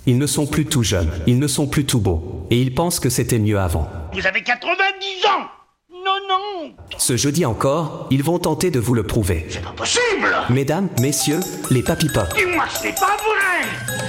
Ils ne sont plus tout jeunes, ils ne sont plus tout beaux, et ils pensent que c'était mieux avant. Vous avez 90 ans! Non! Ce jeudi encore, ils vont tenter de vous le prouver. C'est pas possible! Mesdames, messieurs, les Papy Pop. Dis-moi, c'est pas vrai!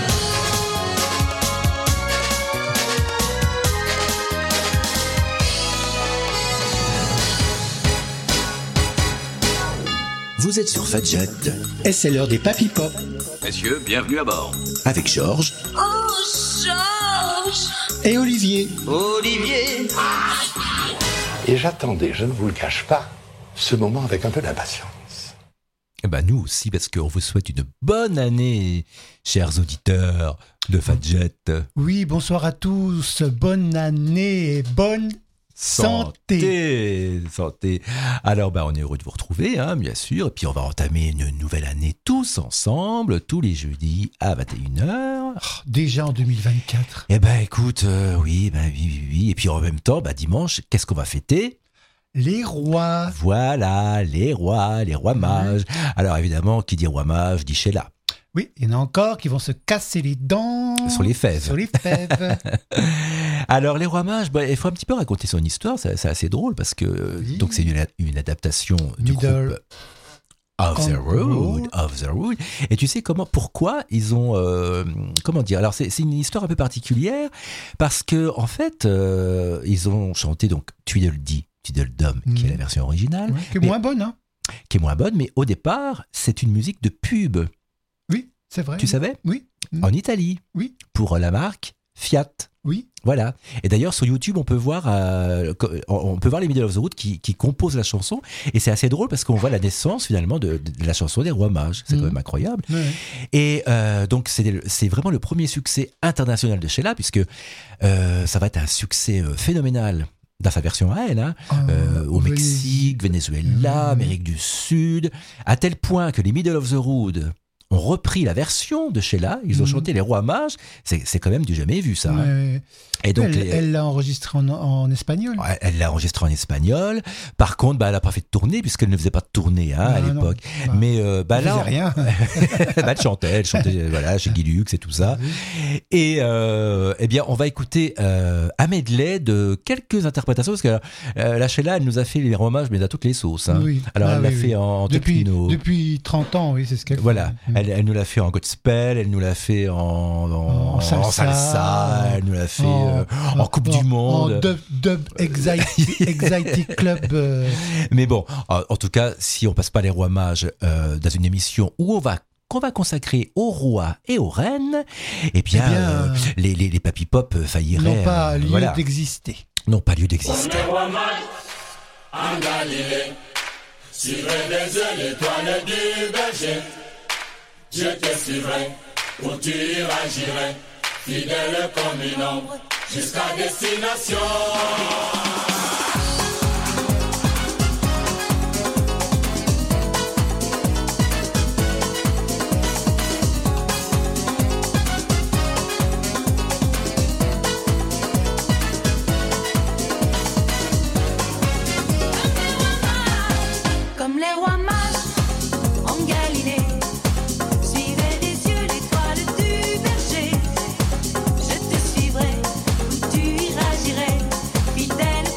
Vous êtes sur Fadjet, et c'est l'heure des Papy Pop. Messieurs, bienvenue à bord. Avec Georges. Oh, Georges! Et Olivier. Olivier! Et j'attendais, je ne vous le cache pas, ce moment avec un peu d'impatience. Eh ben nous aussi, parce qu'on vous souhaite une bonne année, chers auditeurs de Fadjet. Oui, bonsoir à tous, bonne année et bonne santé. Alors, on est heureux de vous retrouver, hein, bien sûr. Et puis, on va entamer une nouvelle année tous ensemble, tous les jeudis à 21h. Déjà en 2024. Eh ben, écoute, oui. Et puis, en même temps, dimanche, qu'est-ce qu'on va fêter ? Les rois. Voilà, les rois mages. Alors, évidemment, qui dit roi mage, dit Sheila. Oui, il y en a encore qui vont se casser les dents. Sur les fèves. Alors, les rois mages, il faut un petit peu raconter son histoire, c'est assez drôle parce que oui. Donc c'est une adaptation du groupe Of the Road. Et tu sais pourquoi ils ont, comment dire, alors c'est une histoire un peu particulière parce que en fait, ils ont chanté donc Tweedledee, Tweedledum, qui est la version originale. Ouais, qui est moins bonne, hein. Qui est moins bonne, mais au départ, c'est une musique de pub. Oui, c'est vrai. Tu savais ? Oui. En Italie. Oui. Pour la marque Fiat. Oui. Voilà. Et d'ailleurs, sur YouTube, on peut voir les Middle of the Road qui composent la chanson. Et c'est assez drôle parce qu'on voit la naissance, finalement, de la chanson des Rois Mages. C'est quand même incroyable. Ouais. Et donc, c'est vraiment le premier succès international de Sheila, puisque ça va être un succès phénoménal dans sa version à elle, hein, au Mexique, Venezuela, Amérique du Sud, à tel point que les Middle of the Road ont repris la version de Sheila, ils ont chanté les Rois Mages, c'est quand même du jamais vu ça. Hein. Et donc, elle l'a enregistré en espagnol. Elle l'a enregistré en espagnol. Par contre, elle n'a pas fait de tournée puisqu'elle ne faisait pas de tournée à l'époque. Mais elle là, faisait rien. Elle chantait voilà, chez Guy Lux et tout ça. Et eh bien, on va écouter un medley de quelques interprétations parce que la Sheila, elle nous a fait les Rois Mages, mais dans toutes les sauces. Hein. Oui. Alors, elle l'a fait en techno. Depuis 30 ans, oui, c'est ce qu'elle fait. Voilà. Elle nous l'a fait en gospel, elle nous l'a fait en salsa, elle nous l'a fait en Coupe du Monde. En dub Anxiety Club. Mais bon, en tout cas, si on passe pas les Rois Mages dans une émission où qu'on va consacrer aux rois et aux reines, les Papy Pop failliraient. N'ont pas lieu d'exister. N'ont pas lieu d'exister. Comme les rois mages en Galilée, suivez des yeux l'étoile du berger. Je te suivrai, où tu iras, j'irai, fidèle comme une ombre, jusqu'à destination. Comme les rois mages en Galilée. Fidèle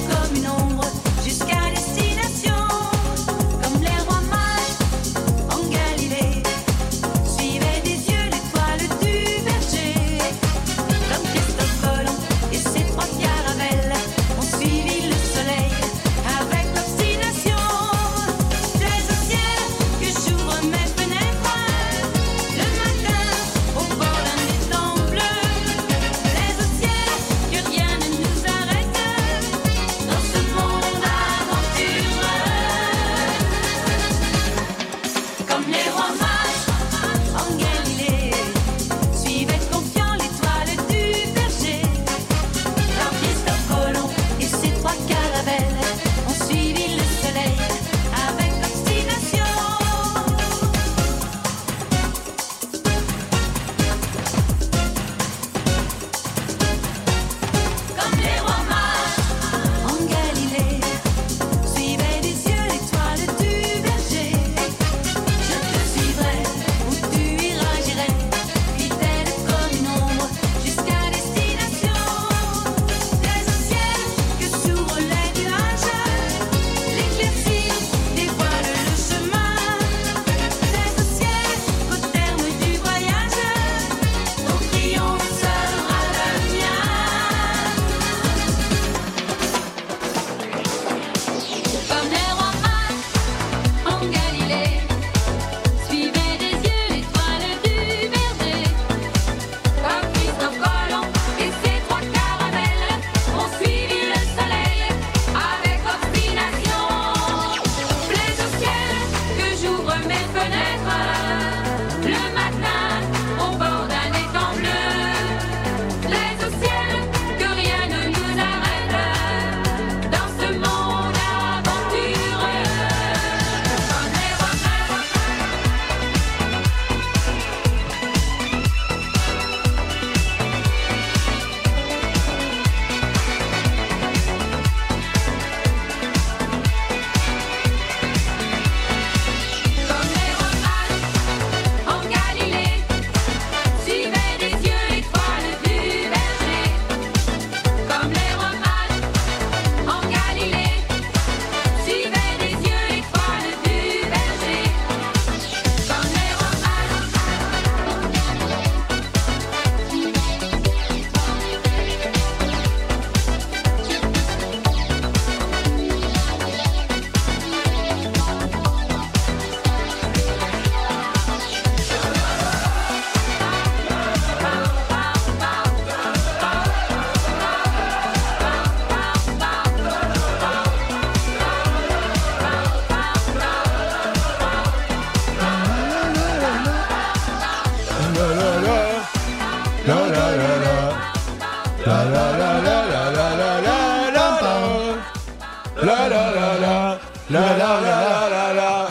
La la la la la la.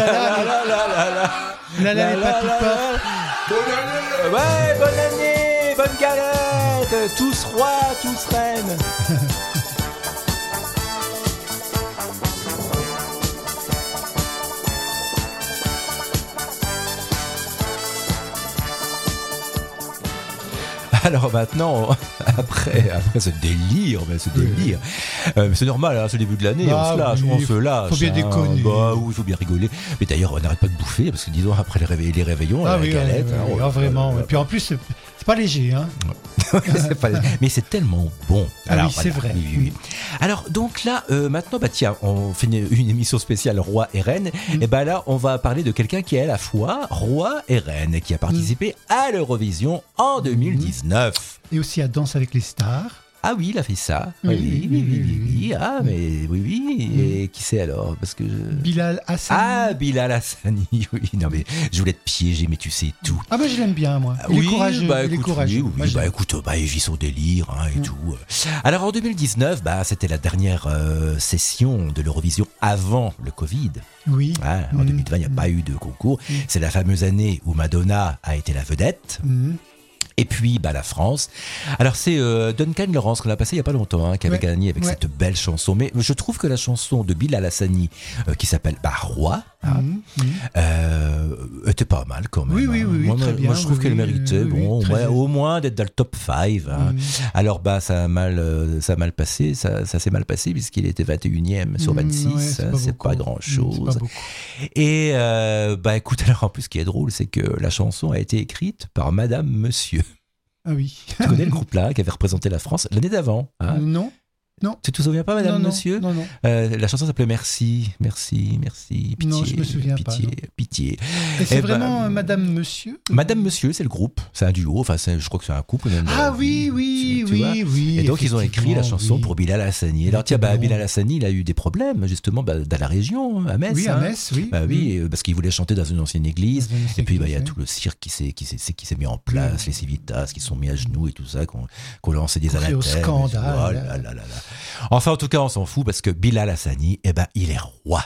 Les papy pop. Ouais, bonne année, bonne galette, tous rois, tous reines. Alors maintenant, après ce délire, c'est normal, hein, c'est le début de l'année, on se lâche. Faut bien déconner. Oui, il faut bien rigoler. Mais d'ailleurs, on n'arrête pas de bouffer, parce que disons, après les réveillons, la galette. Vraiment. Et puis en plus, c'est pas léger. Hein. Mais c'est tellement bon. Alors, oui, c'est vrai. Oui. Alors, donc là, maintenant, tiens, on fait une émission spéciale Roi et Reine. Et là, on va parler de quelqu'un qui est à la fois Roi et Reine, qui a participé à l'Eurovision en 2019. Et aussi à Danse avec les stars. Ah oui, il a fait ça. Oui. Ah, mais oui. Et qui c'est alors? Parce que Bilal Hassani. Ah, Bilal Hassani. Oui, non mais je voulais te piéger, mais tu sais tout. Ah, je l'aime bien, moi. Il est courageux. Écoute, il vit son délire et tout. Alors en 2019, c'était la dernière session de l'Eurovision avant le Covid. Oui. En 2020, il n'y a pas eu de concours. C'est la fameuse année où Madonna a été la vedette. Et puis la France. Alors c'est Duncan Lawrence qu'on a passé il y a pas longtemps, qui avait gagné avec cette belle chanson. Mais je trouve que la chanson de Bilal Hassani qui s'appelle Roi était pas mal quand même. Oui, très bien. Moi je trouve qu'elle méritait au moins d'être dans le top 5. Alors ça a mal passé, ça s'est mal passé puisqu'il était 21e sur 26. C'est pas grand chose. Et écoute, alors en plus ce qui est drôle, c'est que la chanson a été écrite par Madame Monsieur. Ah oui. Tu connais le groupe là qui avait représenté la France l'année d'avant? Non. Tu te souviens pas, Madame Monsieur? Non. La chanson s'appelait Merci, pitié. Non, je me souviens pitié. Et c'est vraiment Madame Monsieur? Madame Monsieur, c'est le groupe, c'est un duo, je crois que c'est un couple même. Oui. Et donc ils ont écrit la chanson pour Bilal Hassani. Alors tiens, Bilal Hassani, il a eu des problèmes justement dans la région, à Metz. Oui, à Metz, oui. Oui, parce qu'il voulait chanter dans une ancienne église. Et puis il y a tout le cirque qui s'est mis en place, les civitas qui sont mis à genoux et tout ça, qu'on lancé des anathèmes. Au scandale. Enfin, en tout cas, on s'en fout parce que Bilal Hassani, il est roi.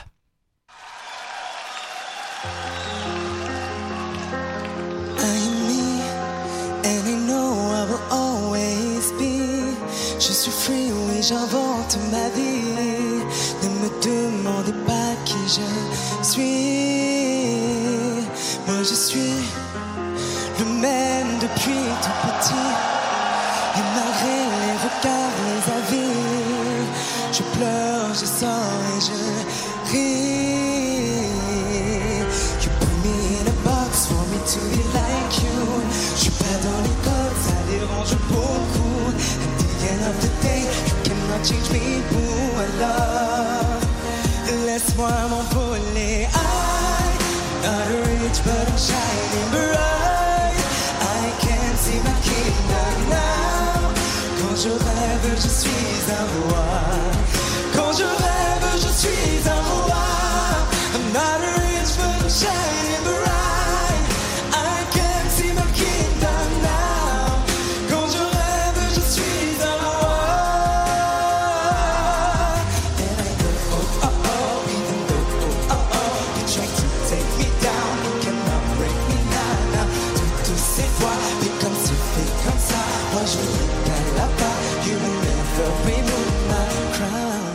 Je suis free, oui, j'invente ma vie. Ne me demandez pas qui je suis. Moi, je suis le même depuis tout petit. Et malgré les regards, les avis, je pleure, je sors et je ris. You put me in a box for me to be like you. Je suis pas dans les codes, ça dérange beaucoup. At the end of the day, you cannot change me, boo, I love. Laisse-moi m'envoler. I'm not rich but I'm shining bright. I can't see my kingdom now. Quand je rêve, je suis un roi. Quand je rêve, je suis un roi. I'm not rich but I'm shining bright. I can't see my kingdom now. Quand je rêve, je suis un roi. And I go, even though, you try to take me down, you cannot break me now. Toutes ces fois, mais comme c'est fait comme ça, moi je regarde là-bas, you will never remove my crown.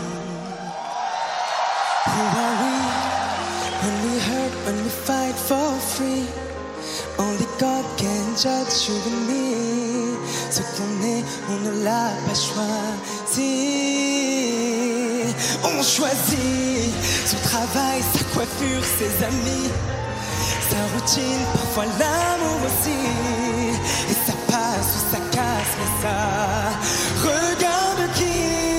Who are we? When we hurt, when we fight for free. Only God can judge you and me. Ce qu'on est, on ne l'a pas choisi. On choisit son travail, sa coiffure, ses amis, sa routine, parfois l'amour aussi. Et ça passe ou ça casse, mais ça regarde qui.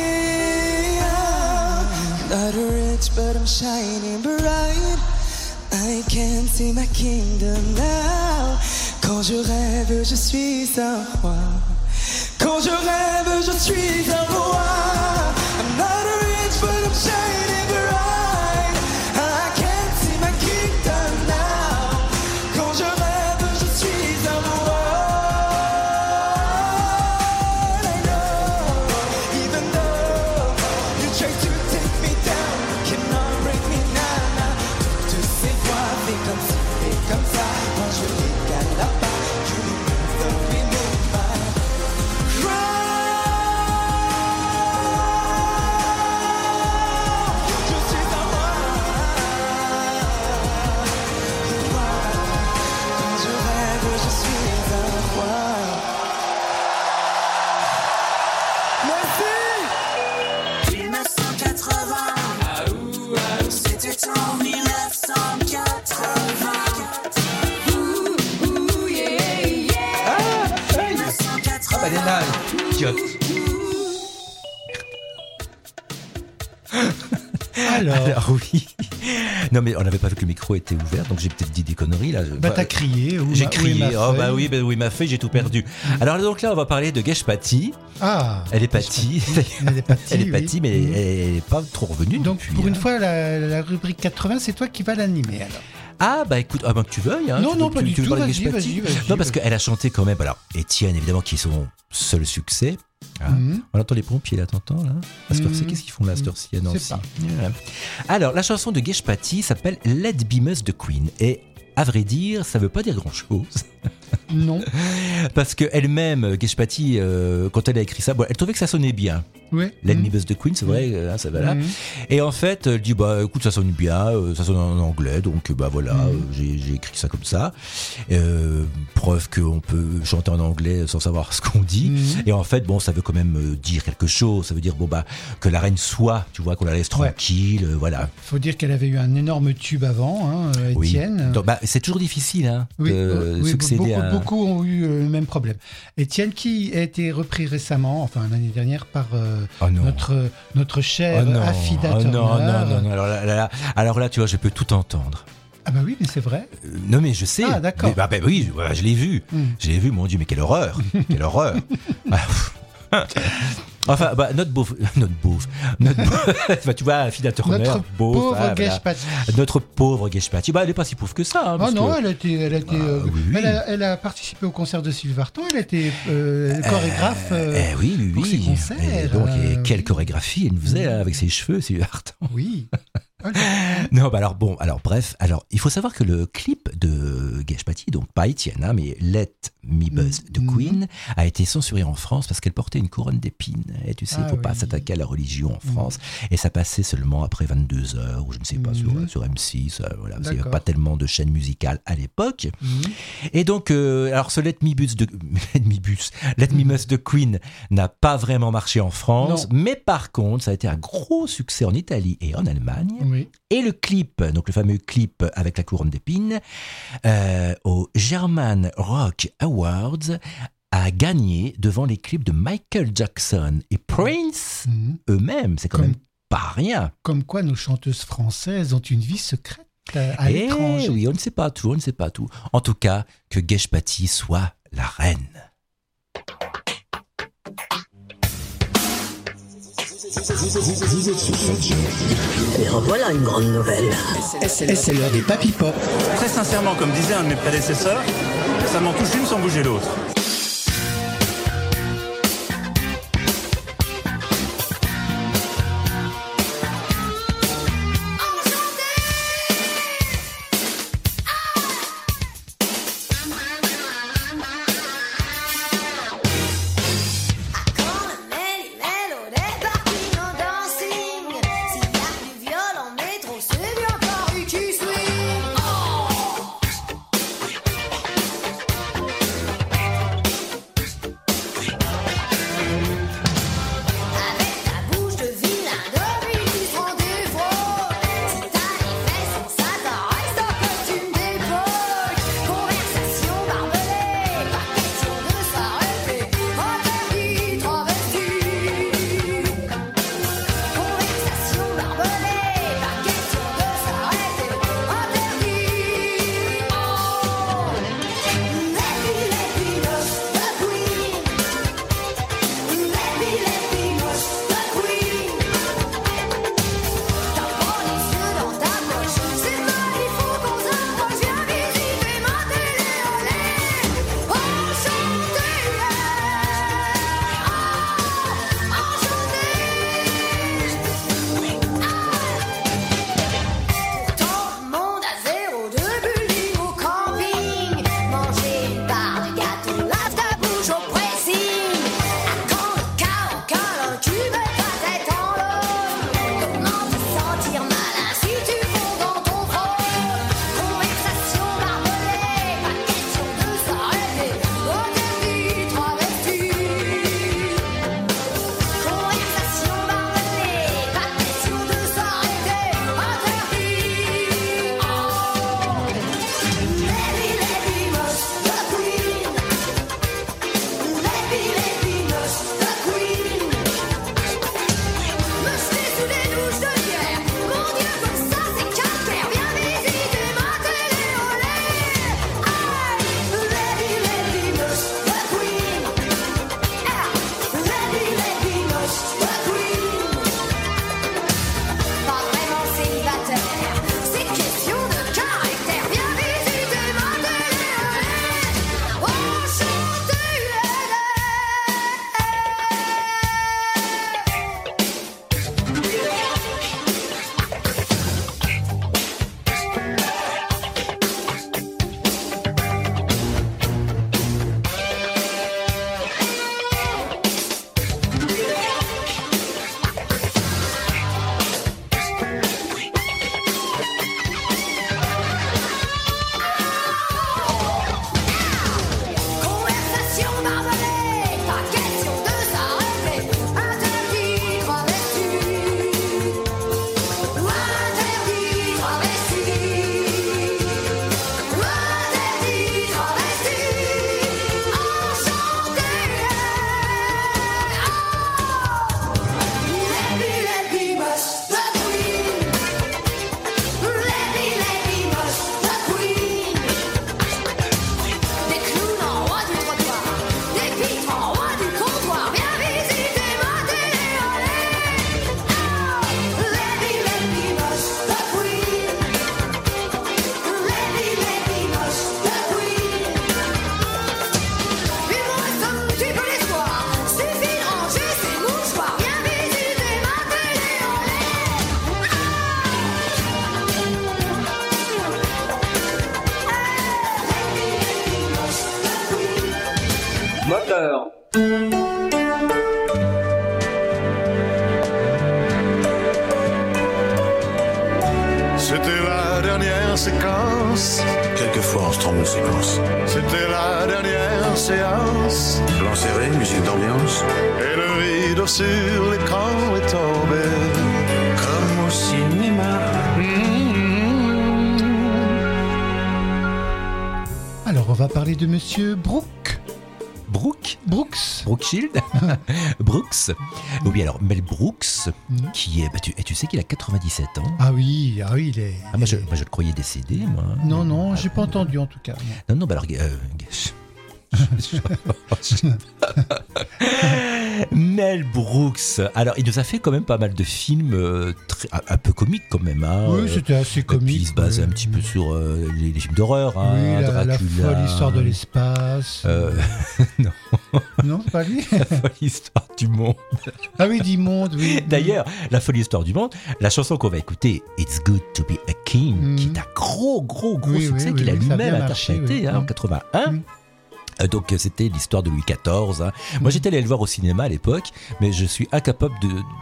Not rich but I'm shining bright. I can't see my kingdom now. Quand je rêve, je suis un roi. Quand je rêve, je suis un roi. I'm not rich but I'm shining bright. I can't see my kingdom now. Quand je rêve, je suis un roi. I know, even though you try to take me down, you cannot break idiote. Alors oui. Non mais on n'avait pas vu que le micro était ouvert, donc j'ai peut-être dit des conneries là. Bah t'as crié. J'ai crié. Oh bah oui, ma feuille, j'ai tout perdu. Alors donc là, on va parler de Geshpati. Ah. Elle est pâtie. Elle est pâtie, mais elle n'est pas trop revenue. Donc depuis, pour une fois, la rubrique 80, c'est toi qui vas l'animer alors. Ah bah écoute, que tu veuilles. Hein, non, pas du tout. Vas-y. Non, parce qu'elle a chanté quand même. Alors Étienne, évidemment, qui est son seul succès. Ah, on entend les pompiers là, t'entends là? À cette heure-ci, qu'est-ce qu'ils font là à cette heure-ci à Nancy? Alors, la chanson de Geshpati s'appelle Let Be Mus the Queen. Et à vrai dire, ça veut pas dire grand-chose. Non. Parce qu'elle-même, Geshpati, quand elle a écrit ça, elle trouvait que ça sonnait bien. Oui. Let Me Buzz the Queen, c'est vrai, ça va là. Et en fait, elle dit écoute, ça sonne bien, ça sonne en anglais, donc voilà, j'ai écrit ça comme ça. Preuve qu'on peut chanter en anglais sans savoir ce qu'on dit. Et en fait, ça veut quand même dire quelque chose. Ça veut dire que la reine soit, tu vois, qu'on la laisse tranquille, voilà. Faut dire qu'elle avait eu un énorme tube avant, Étienne. Oui. Donc, c'est toujours difficile de succéder à... Beaucoup ont eu le même problème. Étienne, qui a été repris récemment, enfin l'année dernière, par notre cher Affida Turner. Non. Alors là, tu vois, je peux tout entendre. Ah bah oui, mais c'est vrai. Non mais je sais. Ah d'accord. Mais, oui, je l'ai vu. Je l'ai vu, mon Dieu, mais quelle horreur. Quelle horreur. Enfin, notre beauf, tu vois, Affida Turner, notre pauvre Geshpati. Notre pauvre Geshpati. Elle n'est pas si pauvre que ça. Elle a participé au concert de Sylvie Vartan. Elle a été chorégraphe pour ses concerts. Et donc, quelle chorégraphie elle nous faisait avec ses cheveux, Sylvie Vartan. Oui. Non, bref, il faut savoir que le clip de Geshpati, donc pas Étienne, mais Let Me Buzz the Queen, a été censuré en France parce qu'elle portait une couronne d'épines. Et tu sais, il ne faut pas s'attaquer à la religion en France. Et ça passait seulement après 22h, ou je ne sais pas, sur M6. Voilà, il n'y avait pas tellement de chaînes musicales à l'époque. Et donc, ce Let Me Buzz the Queen n'a pas vraiment marché en France. Non. Mais par contre, ça a été un gros succès en Italie et en Allemagne. Oui. Et le clip, donc le fameux clip avec la couronne d'épines, au German Rock Awards, a gagné devant les clips de Michael Jackson et Prince eux-mêmes. C'est quand même pas rien. Comme quoi nos chanteuses françaises ont une vie secrète à l'étranger. Oui, on ne sait pas tout. En tout cas, que Geshpati soit la reine. Vous êtes sur Fadjet. Et revoilà une grande nouvelle. C'est l'heure des Papy Pop. Très sincèrement, comme disait un de mes prédécesseurs, ça m'en touche une sans bouger l'autre. C'était la dernière séquence. Quelquefois, on se trompe de séquence. C'était la dernière séance. Plan serré, musique d'ambiance. Et le rideau sur l'écran est tombé. Comme au cinéma. Alors, on va parler de Monsieur Brooks. Brookshield. Brooks. Oui, alors Mel Brooks, qui est. Tu sais qu'il a 97 ans. Ah oui, il est. Moi, je le croyais décédé, moi. Non, j'ai pas entendu en tout cas. Non, alors. Mel Brooks. Alors, il nous a fait quand même pas mal de films un peu comiques quand même. Hein. Oui, c'était assez comique. Puis il se basait un petit peu sur les films d'horreur. Hein, oui, la folle histoire de l'espace. Non. Non, c'est pas lui. La folle histoire du monde. Ah oui, du monde, oui. D'ailleurs, la folle histoire du monde, la chanson qu'on va écouter, It's Good to Be a King, qui est un gros succès qu'il a lui-même interprété en 81. Donc c'était l'histoire de Louis XIV. Hein. Moi j'étais allé le voir au cinéma à l'époque, mais je suis incapable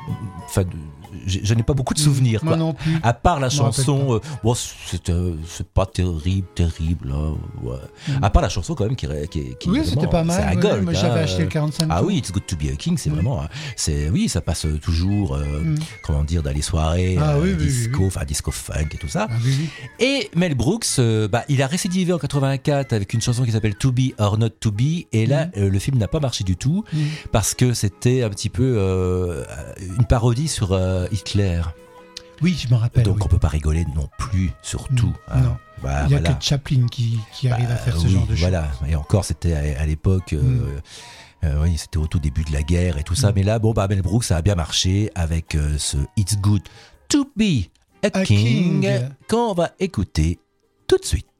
je n'ai pas beaucoup de souvenirs. Quoi. Moi non plus. À part la chanson, c'est pas terrible. Hein, ouais. À part la chanson quand même qui oui, c'était pas mal. C'est à gold. Moi j'avais acheté le 45 tours. Ah oui, It's Good to Be a King, c'est vraiment. Oui, ça passe toujours. Comment dire, dans les soirées disco, enfin disco funk et tout ça. Ah, oui. Et Mel Brooks, il a récidivé en 84 avec une chanson qui s'appelle To Be or Not To Be, et là le film n'a pas marché du tout parce que c'était un petit peu une parodie sur Hitler. Oui, je me rappelle. Donc on peut pas rigoler non plus, surtout. Non. Il y a que Chaplin qui arrive à faire ce genre de choses. Voilà. Et encore, c'était à l'époque. Oui, c'était au tout début de la guerre et tout ça. Mais là, Mel Brooks, ça a bien marché avec ce It's Good to Be a King qu'on va écouter tout de suite.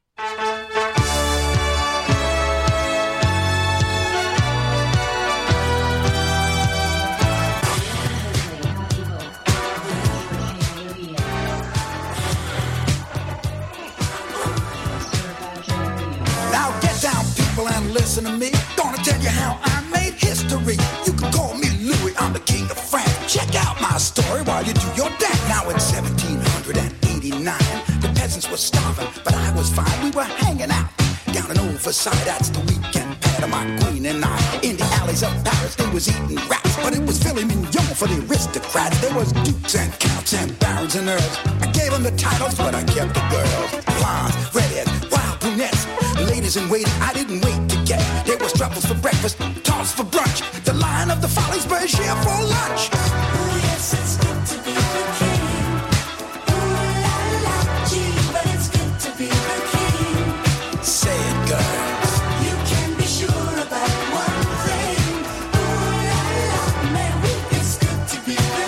And listen to me, gonna tell you how I made history. You can call me Louis, I'm the king of France. Check out my story while you do your dance. Now in 1789, the peasants were starving, but I was fine. We were hanging out down in Overside. That's the weekend pad of my queen and I. In the alleys of Paris, they was eating rats, but it was filet mignon for the aristocrats. There was dukes and counts and barons and earls. I gave them the titles, but I kept the girls. Blondes, redheads, wild brunettes, ladies in waiting, I didn't wait to get. There was truffles for breakfast, toss for brunch. The Lion of the Follies burst here for lunch. Oh yes, it's good to be the king. Ooh la la, gee, but it's good to be the king. Say it, girls. You can be sure about one thing. Ooh la la, man, it's good to be the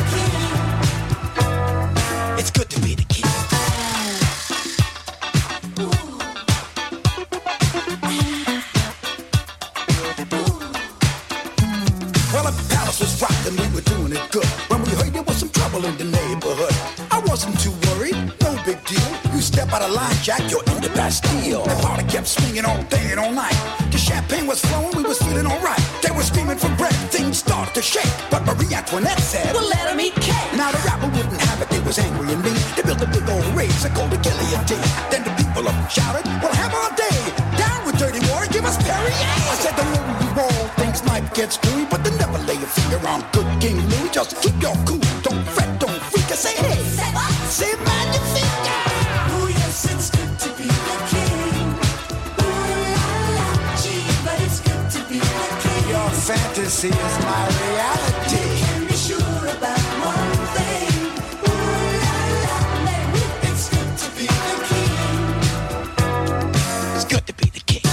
king. It's good to be the king. Was rockin', we were doing it good. When we heard there was some trouble in the neighborhood, I wasn't too worried, no big deal. You step out of line, Jack, you're in the Bastille. The party kept swinging all day and all night. The champagne was flowing, we was feeling alright. They were screaming for bread, things started to shake. But Marie Antoinette said, well, let them eat cake. Now the rapper wouldn't have it, they was angry and mean. They built a big old race, called the guillotine. Then the people up shouted, well, have our day. Down with dirty war, give us Perrier. I said, the more you roll, things might get screwy, but then never lay your finger on good King Louis. Just keep your cool, don't fret, don't freak. I say, hey, say what? Say magnifique. Oh yes, it's good to be the king. Ooh la la, gee, but it's good to be the king. Your fantasy is my reality. You can be sure about one thing. Ooh la la, man, it's good to be the king. It's good to be the king.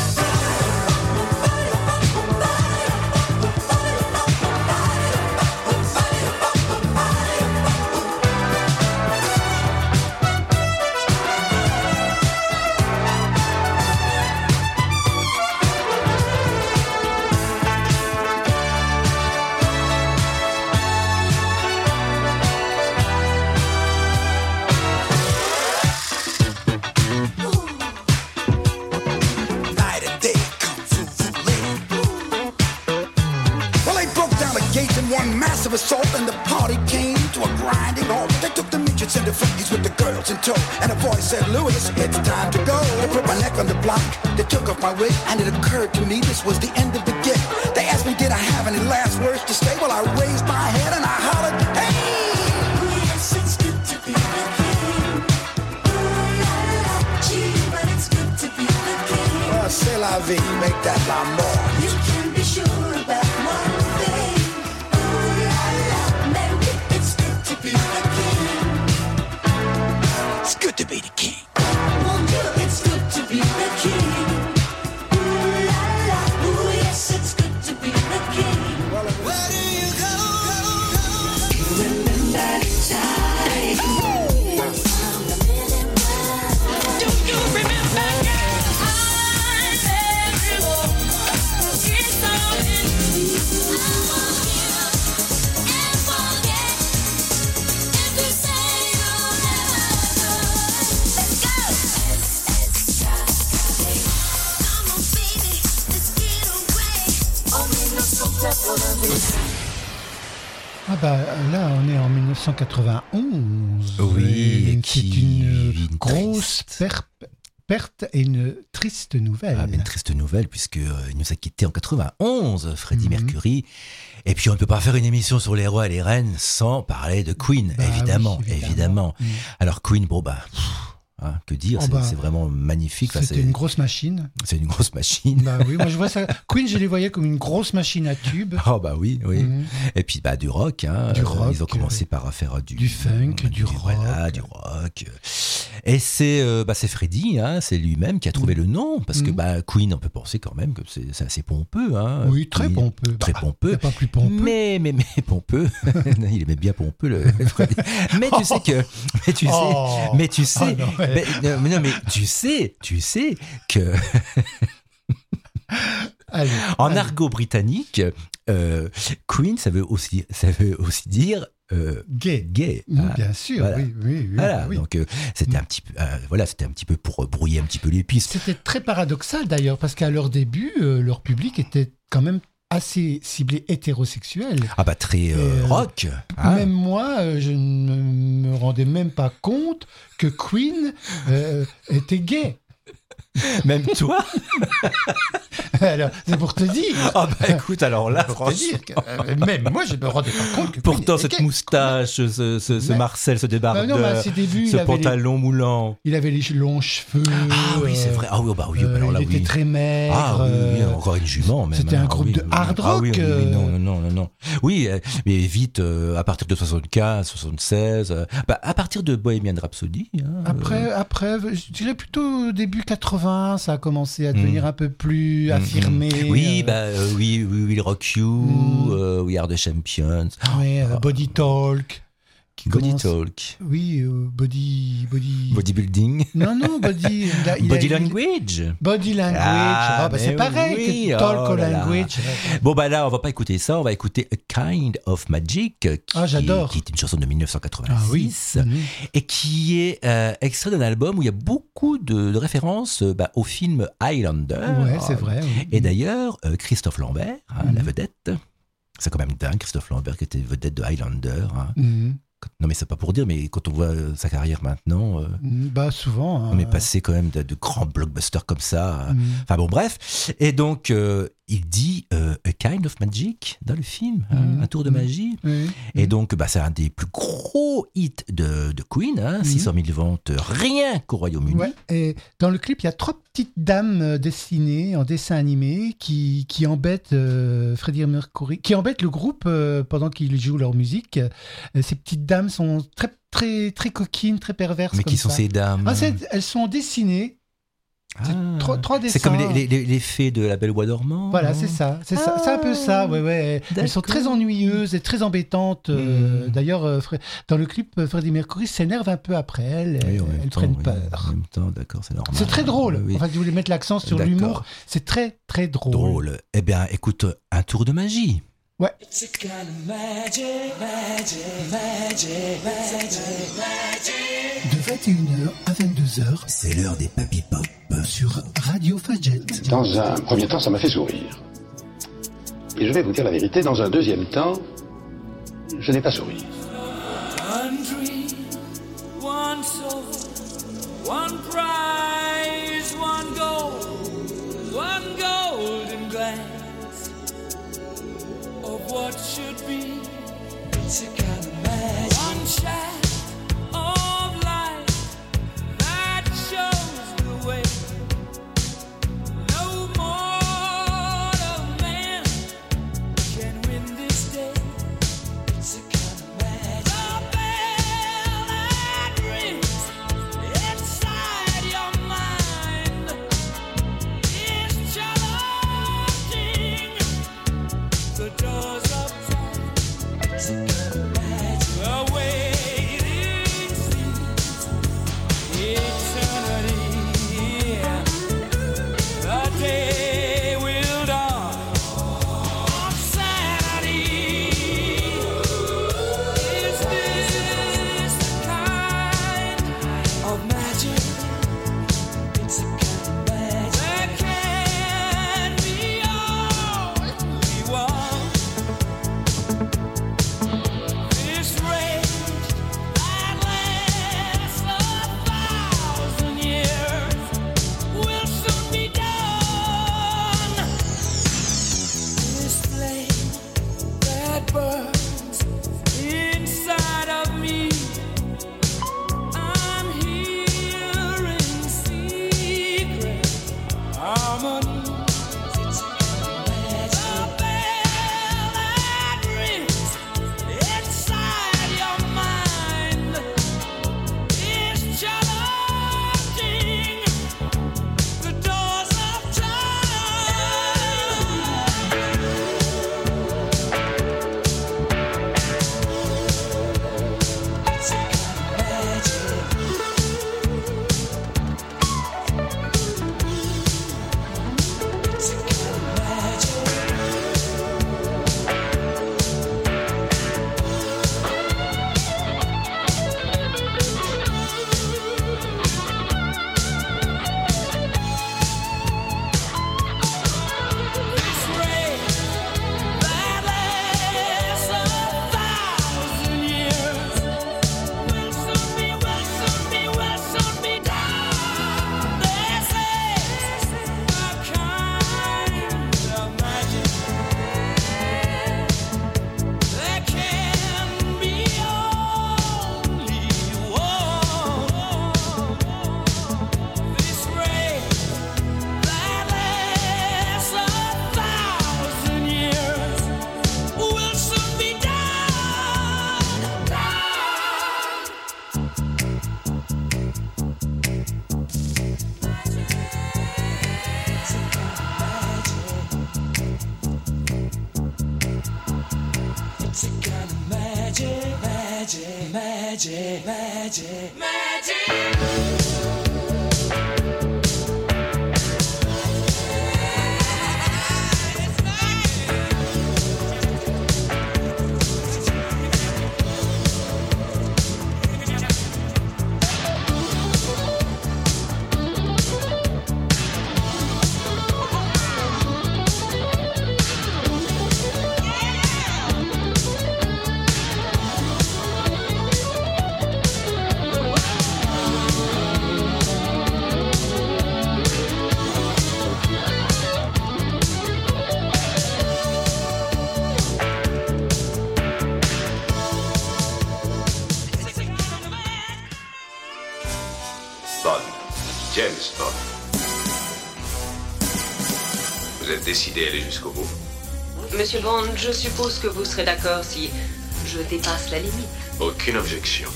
of assault and the party came to a grinding halt. They took the midgets and the freakies with the girls in tow. And a voice said, Louis, it's time to go. They put my neck on the block, they took off my wig, and it occurred to me this was the end of the gig. They asked me, did I have any last words to say? Well, I raised my head and I hollered, hey! Ooh, yes, it's good to be the king. Ooh, la, la, gee, but it's good to be the king. Well, c'est la vie, make that l'amour. You can be sure about one thing. Ooh, la, la, Mary, it's good to be the king. It's good to be the king. Mon Dieu, it's good to be the king. Ooh, la, la, ooh, yes, it's good to be the king. Where do you go? Remember that time. Do you remember? I'm everyone. It's all in me. I forgive and forget. If you say you'll never go, let's go. Come on, baby, let's get away. En 1990. Ah bah là, on est en 1991. Oui, c'est une grosse perte et une triste nouvelle. Ah, mais une triste nouvelle, puisqu'il nous a quittés en 91, Freddie Mercury. Et puis on ne peut pas faire une émission sur les rois et les reines sans parler de Queen, évidemment. Alors Queen, bon bah... que dire, c'est vraiment magnifique. C'était une grosse machine. C'est une grosse machine. Bah oui, moi je vois ça. Queen, je les voyais comme une grosse machine à tube. Oh bah oui. Et puis du rock. Du rock. Ils ont commencé par faire du funk, du rock. Voilà, du rock. Et c'est Freddie, c'est lui-même qui a trouvé le nom, parce que Queen, on peut penser quand même que c'est assez pompeux. Oui, très pompeux. Très pompeux. Pas plus pompeux. Mais pompeux. Il aimait bien pompeux, le Freddie. Mais tu sais que. Mais tu sais. Mais tu sais que en argot britannique, Queen, ça veut aussi dire gay. Bien sûr, voilà. Oui. Voilà, donc c'était un petit peu, pour brouiller un petit peu les pistes. C'était très paradoxal d'ailleurs, parce qu'à leur début, leur public était quand même assez ciblé hétérosexuel. Ah bah très rock. Même moi, je ne me rendais même pas compte que Queen était gay. Même toi? Alors, c'est pour te dire. Ah bah écoute, alors là, franchement. Même moi, je me rendais pas compte que pourtant, cette moustache, ce Marcel, ce débardeur, ce pantalon moulant. Il avait les longs cheveux. Ah oui, c'est vrai. Ah oui, alors là, il était très maigre. Ah oui, encore une jument même. C'était un groupe de hard rock. Ah oui, non. Oui, mais vite, à partir de 75, 76, à partir de Bohemian Rhapsody. Après, je dirais plutôt début 80, ça a commencé à devenir un peu plus affirmé. Oui, We'll Rock You, We Are the Champions. Oui, Body Talk. Talk. Oui, Bodybuilding. Non, Body Language. Body Language. C'est pareil que Talk Language. Bon, là, on va pas écouter ça. On va écouter A Kind of Magic. J'adore. Qui est une chanson de 1986. Et qui est extrait d'un album où il y a beaucoup de références au film Highlander. Ouais, c'est vrai. Oui. Et d'ailleurs, Christophe Lambert, la vedette. C'est quand même dingue, Christophe Lambert, qui était vedette de Highlander. Non, mais c'est pas pour dire, mais quand on voit sa carrière maintenant, souvent, on est passé quand même de grands blockbusters comme ça. Enfin bon, bref. Et donc, il dit A Kind of Magic dans le film, un tour de magie. Et donc, c'est un des plus gros hits de Queen, 600 000 ventes, rien qu'au Royaume-Uni. Ouais. Et dans le clip, il y a 3 petites dames dessinées en dessin animé qui embêtent Freddie Mercury, qui embêtent le groupe pendant qu'ils jouent leur musique. Ces petites dames sont très, très, très coquines, très perverses. Mais qui sont ces dames? Elles sont dessinées. Trois dessins. C'est comme les fées de La Belle au Bois dormant. Voilà, c'est ça. C'est un peu ça. Ouais. Elles sont très ennuyeuses et très embêtantes. D'ailleurs, dans le clip, Freddie Mercury s'énerve un peu après elles. Elles prennent peur. En même temps, d'accord, c'est normal. C'est très drôle. Enfin, je voulais mettre l'accent sur l'humour. C'est très, très drôle. Eh bien, écoute, un tour de magie. Ouais. De 21h à 22h, c'est l'heure des Papy Pop sur Radio Fadjet. Dans un premier temps, ça m'a fait sourire. Et je vais vous dire la vérité, dans un deuxième temps, je n'ai pas souri. One dream, one soul, one prize, one golden glance of what should be. It's a kind of magic. One shaft of light that shows the way. No mortal man can win this day. It's a kind of magic. The bell that rings inside your mind is challenging the doors of time. It's a kind of magic. The waiting seems eternity. The day will dawn on Saturday. Is this the kind of magic? It's a kind of magic that can be all we want. This rage that lasts 1,000 years will soon be done. This flame that burns inside of me, I'm hearing secret harmonies. It's a kind of magic. The bell that rings inside your mind is challenging the doors of time. It's a kind of magic. It's a kind of magic. This rage that lasts 1,000 years will soon be done. This is a kind of magic that can be only one. This rage that lasts 1,000 years will soon be done. It's a kind of magic, magic, magic, magic, magic. Bond. James Bond. Vous êtes décidé à aller jusqu'au bout? Monsieur Bond, je suppose que vous serez d'accord si je dépasse la limite. Aucune objection.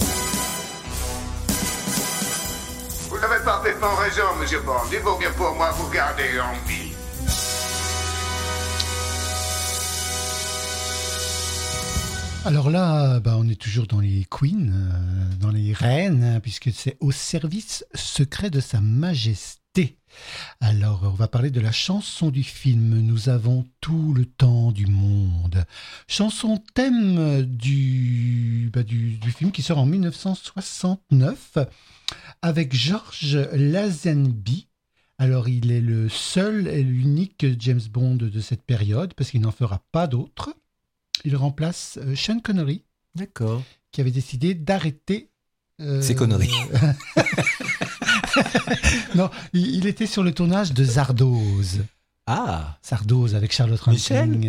Vous avez parfaitement raison, monsieur Bond. Il vaut bien pour moi vous garder en vie. Alors là, on est toujours dans les queens, dans les reines, hein, puisque c'est au service secret de Sa Majesté. Alors, on va parler de la chanson du film « Nous avons tout le temps du monde ». Chanson thème du film qui sort en 1969 avec George Lazenby. Alors, il est le seul et l'unique James Bond de cette période parce qu'il n'en fera pas d'autres. Il remplace Sean Connery. D'accord. Qui avait décidé d'arrêter... Ces conneries. Non, il était sur le tournage de Zardoz. Ah. Zardoz avec Charlotte Rampling.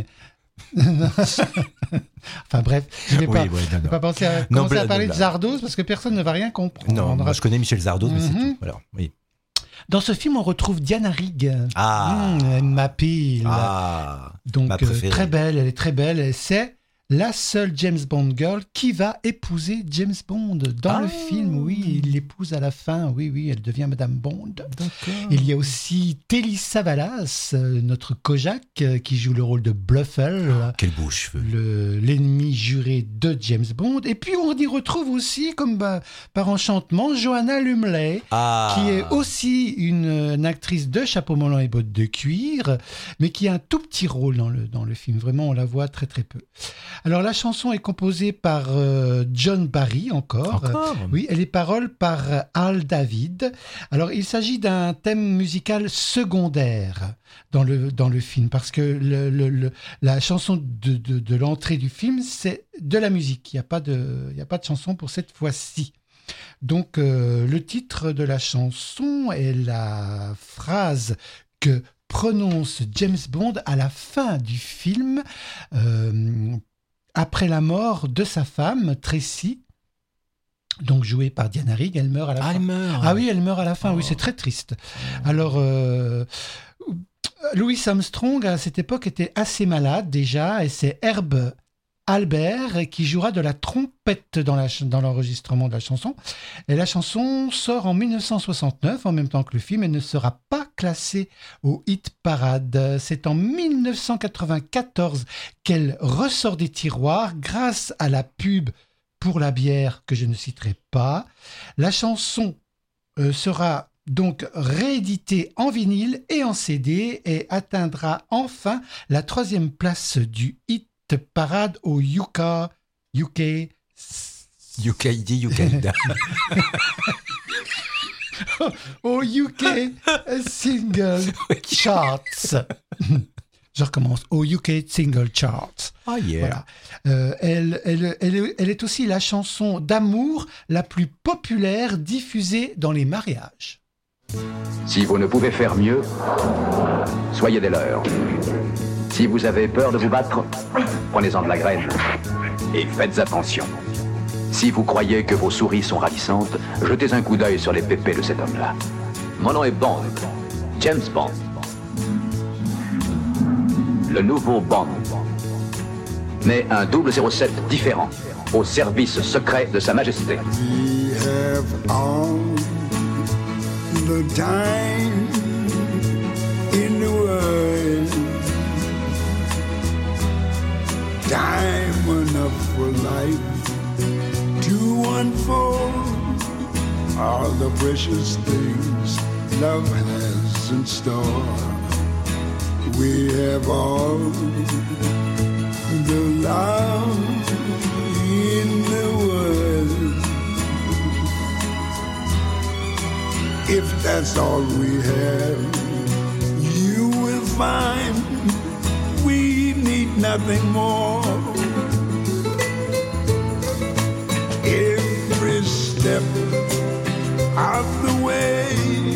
Enfin bref, je vais pas penser à commencer à parler de Zardoz parce que personne ne va rien comprendre. Non, moi je connais Michel Zardoz, mais c'est tout. Alors, oui. Dans ce film, on retrouve Diana Rigg. Emma Peel. Donc très belle, elle est très belle. Et c'est la seule James Bond girl qui va épouser James Bond dans le film. Oui, il l'épouse à la fin. Oui, elle devient Madame Bond. D'accord. Il y a aussi Telly Savalas, notre Kojak, qui joue le rôle de Bluffel. Quel beau cheveu. L'ennemi juré de James Bond. Et puis on y retrouve aussi, comme par enchantement, Joanna Lumley, qui est aussi une actrice de chapeau melon et bottes de cuir, mais qui a un tout petit rôle dans le film. Vraiment, on la voit très très peu. Alors la chanson est composée par John Barry encore. Oui, et les paroles par Al David. Alors il s'agit d'un thème musical secondaire dans le film parce que la chanson de l'entrée du film c'est de la musique. Il y a pas de chanson pour cette fois-ci. Donc le titre de la chanson est la phrase que prononce James Bond à la fin du film. Après la mort de sa femme, Tracy, donc jouée par Diana Rigg, elle meurt à la fin. Elle meurt. Ah oui, elle meurt à la fin, oui, c'est très triste. Alors, Louis Armstrong, à cette époque, était assez malade déjà, et c'est Herb Albert qui jouera de la trompette dans l'enregistrement de la chanson. Et la chanson sort en 1969, en même temps que le film, et ne sera pas classée au hit parade. C'est en 1994 qu'elle ressort des tiroirs grâce à la pub pour la bière que je ne citerai pas. La chanson sera donc rééditée en vinyle et en CD et atteindra enfin la 3e place du hit parade au UK au UK Single Charts. Je recommence. Au UK Single Charts. Ah yeah. Voilà. Elle est aussi la chanson d'amour la plus populaire diffusée dans les mariages. Si vous ne pouvez faire mieux, soyez des leurs. Si vous avez peur de vous battre, prenez-en de la graine et faites attention. Si vous croyez que vos souris sont ravissantes, jetez un coup d'œil sur les pépés de cet homme-là. Mon nom est Bond, James Bond. Le nouveau Bond. Mais un 007 différent, au service secret de Sa Majesté. We have all the time in the world. Time enough for life to unfold all the precious things love has in store. We have all the love in the world. If that's all we have, you will find we need nothing more. Every step of the way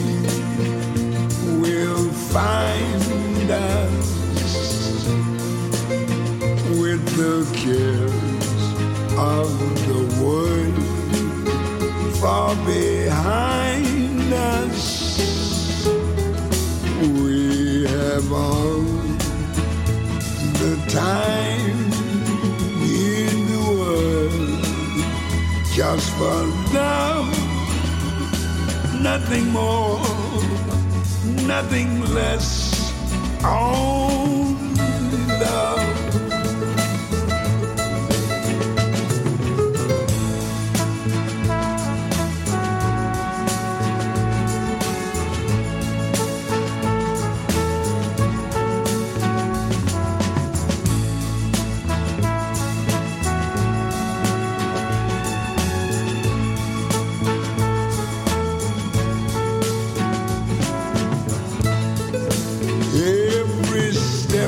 will find us with the cares of the world far behind us. We have all the time in the world just for love, nothing more, nothing less, only love. Every step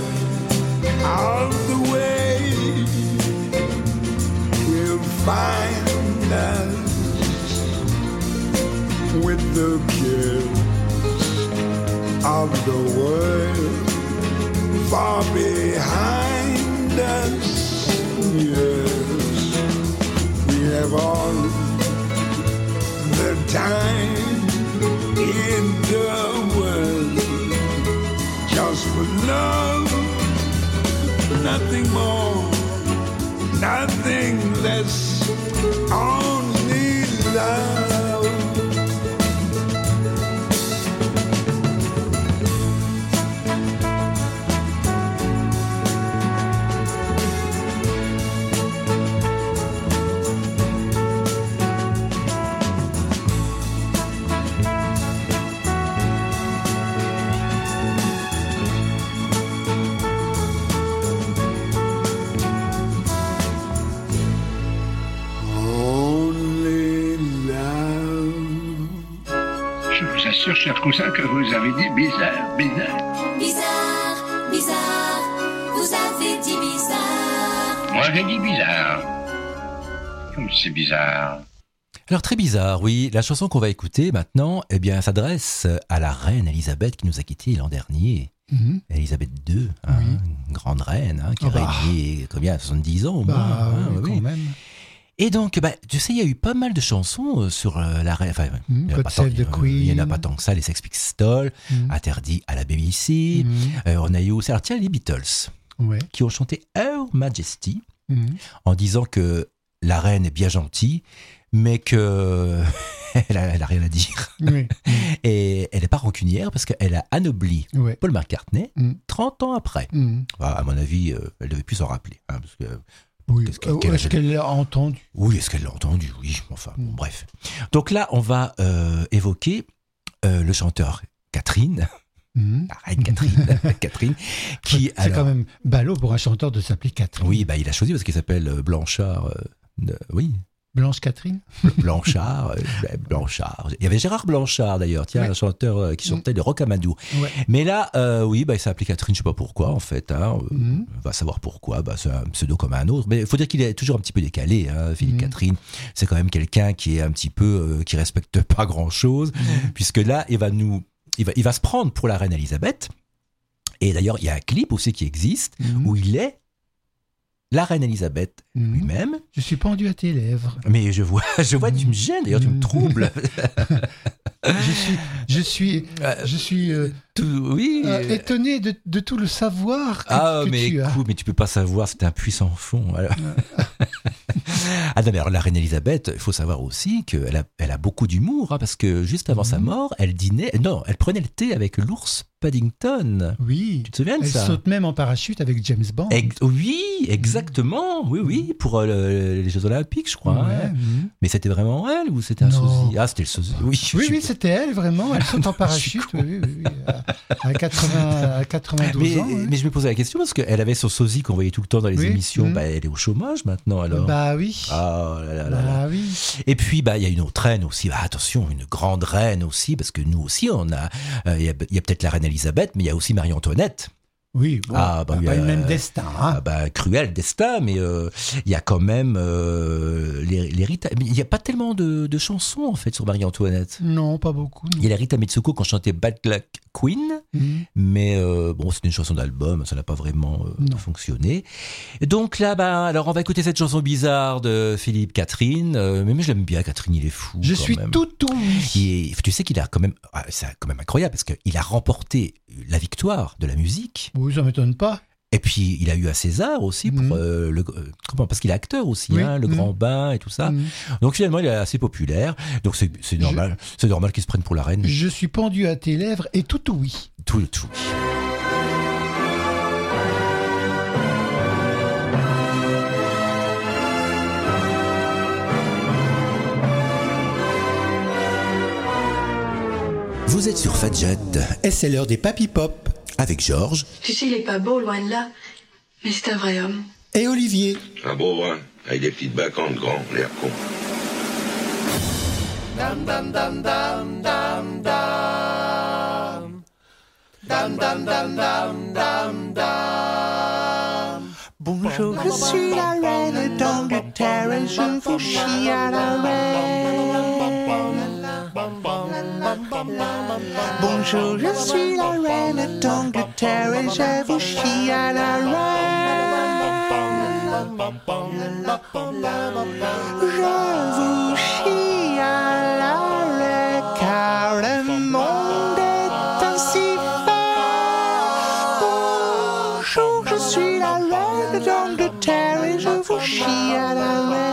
with the cares of the world far behind us. Yes, we have all the time in the world just for love, nothing more, nothing less, only love. Je vous assure, cher cousin, que vous avez dit bizarre, bizarre. Bizarre, bizarre, vous avez dit bizarre. Moi, j'ai dit bizarre. Comme c'est bizarre. Alors très bizarre, oui. La chanson qu'on va écouter maintenant, eh bien, s'adresse à la reine Elisabeth qui nous a quittés l'an dernier. Elisabeth II, hein, une grande reine, qui a régné combien, 70 ans au moins. Quand même. Et donc, tu sais, il y a eu pas mal de chansons sur la reine. Enfin, il n'y en a pas tant que ça. Les Sex Pistols, interdits à la BBC. On a eu aussi, alors tiens, les Beatles, qui ont chanté Her Majesty, en disant que la reine est bien gentille, mais que elle a rien à dire. Et elle n'est pas rancunière parce qu'elle a anobli Paul McCartney 30 ans après. Enfin, à mon avis, elle devait plus s'en rappeler. Parce que, est-ce qu'elle l'a entendu? Oui, est-ce qu'elle l'a entendu? Oui, enfin, bon, bref. Donc là, on va évoquer le chanteur Catherine, la reine Catherine, qui... C'est quand même ballot pour un chanteur de s'appeler Catherine. Oui, il a choisi parce qu'il s'appelle Blanchard, oui. Blanche Catherine Blanchard. Il y avait Gérard Blanchard d'ailleurs, un chanteur qui chantait de Rocamadour. Mais là, il s'est appelé Catherine, je ne sais pas pourquoi en fait. On va savoir pourquoi. C'est un pseudo comme un autre. Mais il faut dire qu'il est toujours un petit peu décalé. Philippe Catherine, c'est quand même quelqu'un qui est un petit peu qui respecte pas grand chose, puisque là, il va se prendre pour la reine Elisabeth. Et d'ailleurs, il y a un clip aussi qui existe où il est la reine Elisabeth lui-même. Je suis pendu à tes lèvres. Mais je vois, tu me gênes, d'ailleurs, tu me troubles. Je suis étonné de tout le savoir que tu as. Mais tu peux pas savoir, c'est un puissant fond. Alors. Alors, la reine Elisabeth, il faut savoir aussi qu'elle a beaucoup d'humour, parce que juste avant sa mort, elle prenait le thé avec l'ours Paddington. Oui. Tu te souviens de ça? Elle saute même en parachute avec James Bond. Oui, exactement. Oui, pour les Jeux Olympiques, je crois. Mais c'était vraiment elle ou c'était un sosie? Ah, c'était le sosie. Oui, c'était elle, vraiment. Elle saute en parachute. À 92 ans. Mais je me posais la question parce qu'elle avait son sosie qu'on voyait tout le temps dans les émissions. Elle est au chômage maintenant, alors. Oui. Ah là là. Oui. Et puis, il y a une autre reine aussi. Attention, une grande reine aussi, parce que nous aussi, on a. Il y a peut-être la reine Elisabeth, mais il y a aussi Marie-Antoinette. Oui, pas le même destin. Cruel destin, mais il y a quand même les Rita. Mais il n'y a pas tellement de chansons en fait sur Marie-Antoinette. Non, pas beaucoup. Non. Il y a la Rita Mitsuko qui ont chanté Bad Luck Queen, mais c'était une chanson d'album, ça n'a pas vraiment fonctionné. Donc là, alors on va écouter cette chanson bizarre de Philippe Catherine. Mais je l'aime bien, Catherine, il est fou. Je suis tout oui. Tu sais qu'il a quand même, c'est quand même incroyable parce qu'il a remporté la victoire de la musique. Oui, ça m'étonne pas. Et puis, il a eu un César aussi, parce qu'il est acteur aussi, Le Grand Bain et tout ça. Donc finalement, il est assez populaire. Donc c'est normal, c'est normal qu'il se prenne pour la reine. Je suis pendu à tes lèvres et tout oui. Tout le tout. Vous êtes sur Fadjet, et c'est l'heure des Papy Pop. Avec Georges. Tu sais, il est pas beau, loin de là. Mais c'est un vrai homme. Et Olivier. Un beau, hein, avec des petites bacantes grand, l'air con. Dam dam dam dam dam dam. Dam dam dam dam dam dam. Bonjour, je suis la reine d'Angleterre et je vous chie à la reine. Bonjour, je suis la reine d'Angleterre et je vous chie à la reine. Je vous chie à la reine car le monde est ainsi fait. Bonjour, je suis la reine d'Angleterre et je vous chie à la reine.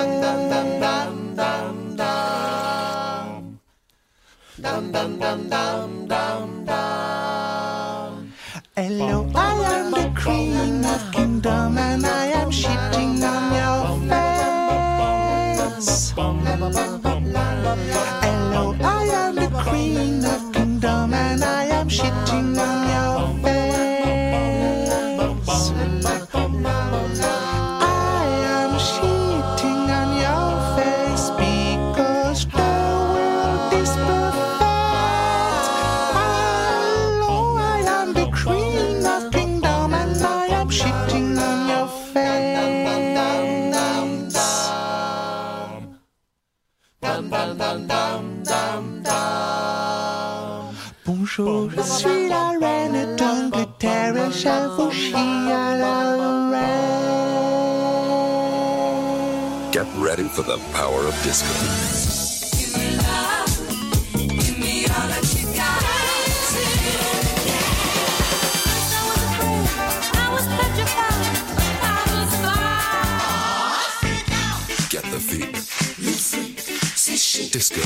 Hello, I am the queen of kingdom and I am shitting on your face. Hello, I am the queen of kingdom and I am shitting on your face. I am shitting on your face because the world is perfect. Hello, I am the queen of kingdom and I am shitting on your face. Bonjour, je suis la reine d'Angleterre et je vous chie à la reine. Get ready for the power of disco. Get the feeling. Disco.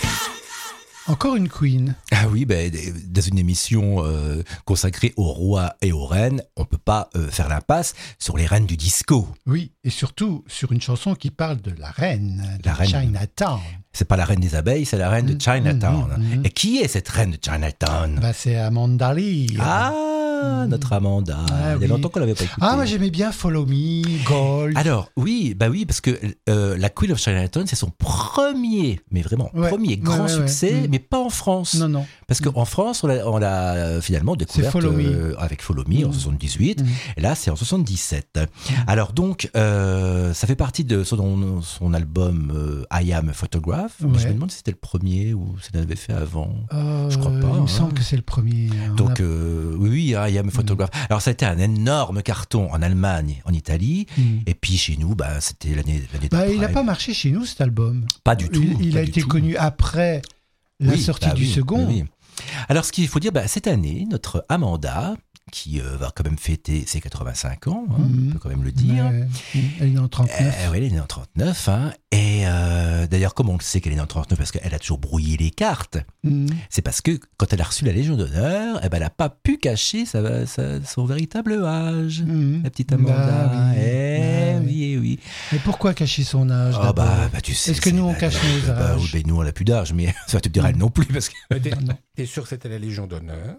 Encore une queen. Ah oui, dans une émission consacrée aux rois et aux reines, on peut pas faire l'impasse sur les reines du disco. Oui, et surtout sur une chanson qui parle de la reine de reine. Chinatown. C'est pas la reine des abeilles, c'est la reine de Chinatown. Et qui est cette reine de Chinatown? C'est Amanda Lear. Notre Amanda. Il y a longtemps qu'on l'avait pas écoutée. Moi j'aimais bien Follow Me, Gold. Alors, oui, parce que la Queen of Chinatown, c'est son premier, mais vraiment premier grand succès, mais pas en France. Non. Parce qu'en France, on l'a finalement découverte avec Follow Me en 78, et là c'est en 77. Alors donc, ça fait partie de son album I Am a Photograph, mais je me demande si c'était le premier ou si elle l'avait fait avant. Je crois pas. Il me semble que c'est le premier. Donc, oui, I Am a Photograph. Alors ça a été un énorme carton en Allemagne, en Italie, et puis chez nous, c'était l'année d'après. Il n'a pas marché chez nous cet album. Pas du tout. Il a été connu après la sortie du second. Oui. Alors ce qu'il faut dire, cette année, notre Amanda, qui va quand même fêter ses 85 ans, on peut quand même le dire. Elle est née en 39. Oui, elle est née en 39. Et d'ailleurs, comment on le sait qu'elle est née en 39? Parce qu'elle a toujours brouillé les cartes. C'est parce que quand elle a reçu la Légion d'honneur, elle n'a pas pu cacher son véritable âge, la petite Amanda. Oui. Et pourquoi cacher son âge? Tu sais. Est-ce que nous, on cache nos âges? Nous, on n'a plus d'âge, mais ça te diras elle non plus. Parce que... T'es sûr que c'était la Légion d'honneur?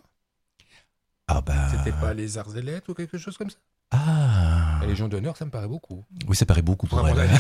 C'était pas les Arzellettes ou quelque chose comme ça? La Légion d'honneur, ça me paraît beaucoup. Oui, ça paraît beaucoup pour elle.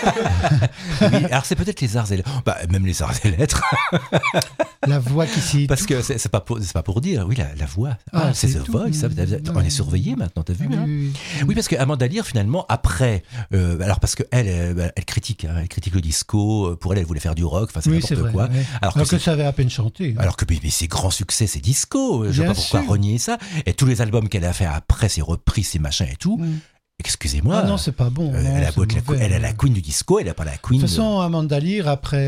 Oui, alors c'est peut-être les Arzellettes. Même les Arzellettes. La voix qui s'y... Parce que c'est pas pour dire. Oui, la voix. C'est The Voice. On est surveillé maintenant, t'as vu? Oui, parce que Amanda Lear, finalement, après... alors parce qu'elle critique le disco. Pour elle voulait faire du rock. Enfin, c'est n'importe quoi. Ouais. Alors que ça avait à peine chanté. Alors que ses grands succès, c'est disco. Je ne sais pas pourquoi renier ça. Et tous les albums qu'elle a fait après, ses reprises, ses machins et tout... Excusez-moi. Non, c'est pas bon. Elle a la queen du disco, elle n'a pas la queen. De toute façon, Amanda Lear, après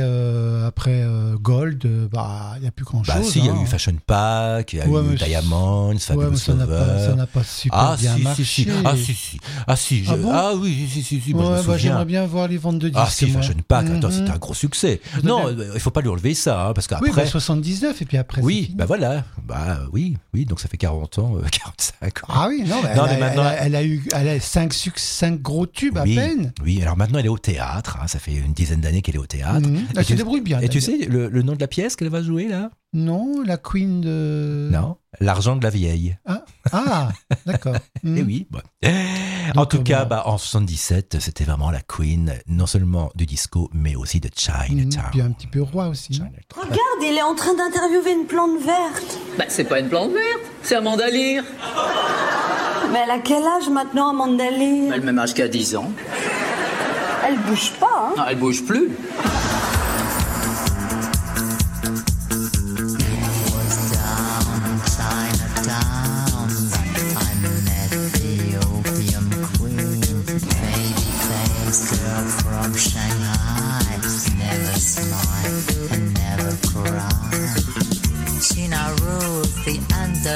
Gold, il n'y a plus grand-chose. Il y a eu Fashion Pack, il y a eu Diamonds, Fabulous Lover. Ça n'a pas super bien marché. Si. Je me souviens. J'aimerais bien voir les ventes de disques. Fashion Pack, c'était un gros succès. Non, il ne faut pas lui enlever ça, parce qu'après... Oui, 79, et puis après, oui, voilà. Oui, donc ça fait 40 ans, 45 ans. Ah oui, non, elle a eu 5 gros tubes à peine. Oui, alors maintenant elle est au théâtre, ça fait une dizaine d'années qu'elle est au théâtre. Elle se débrouille bien. Et tu sais le nom de la pièce qu'elle va jouer là? Non, la Queen de... Non, L'argent de la vieille. D'accord. Et oui. Bon. En tout cas, en 77, c'était vraiment la Queen, non seulement du disco, mais aussi de Chinatown. Puis un petit peu roi aussi. Regarde, il est en train d'interviewer une plante verte. C'est pas une plante verte, c'est Amanda Lear. Mais elle a quel âge maintenant, Amanda Lear? Elle a le même âge qu'à 10 ans. Elle bouge pas, hein? Non, elle bouge plus.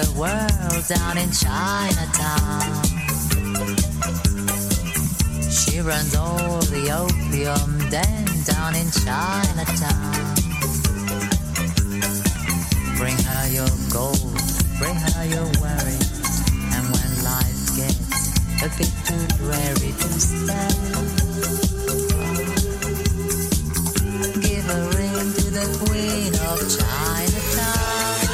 the world down in Chinatown. She runs all the opium den down in Chinatown. Bring her your gold, bring her your worries, and when life gets a bit too dreary to stand, give a ring to the Queen of Chinatown.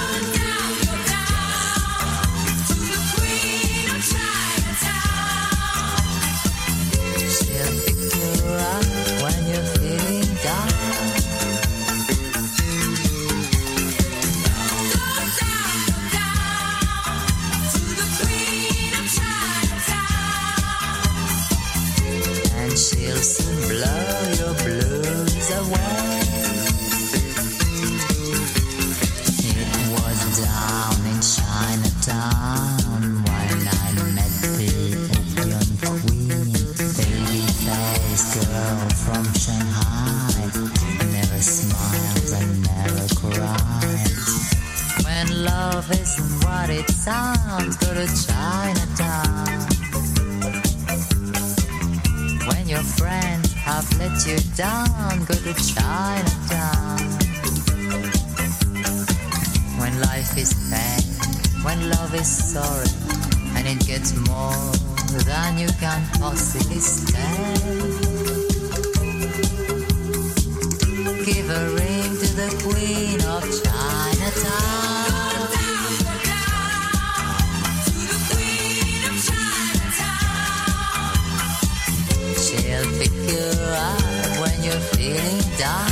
She'll pick you up when you're feeling down. And she'll soon blow your blues away. It was down in Chinatown when I met the opium queen, baby-faced girl from Shanghai, never smiles and never cries. When love isn't what it sounds, go to Chinatown. When your friends have let you down, go to Chinatown. When life is pain, when love is sorry, and it gets more than you can possibly stand, give a ring to the Queen of Chinatown. She'll pick you up when you're feeling down.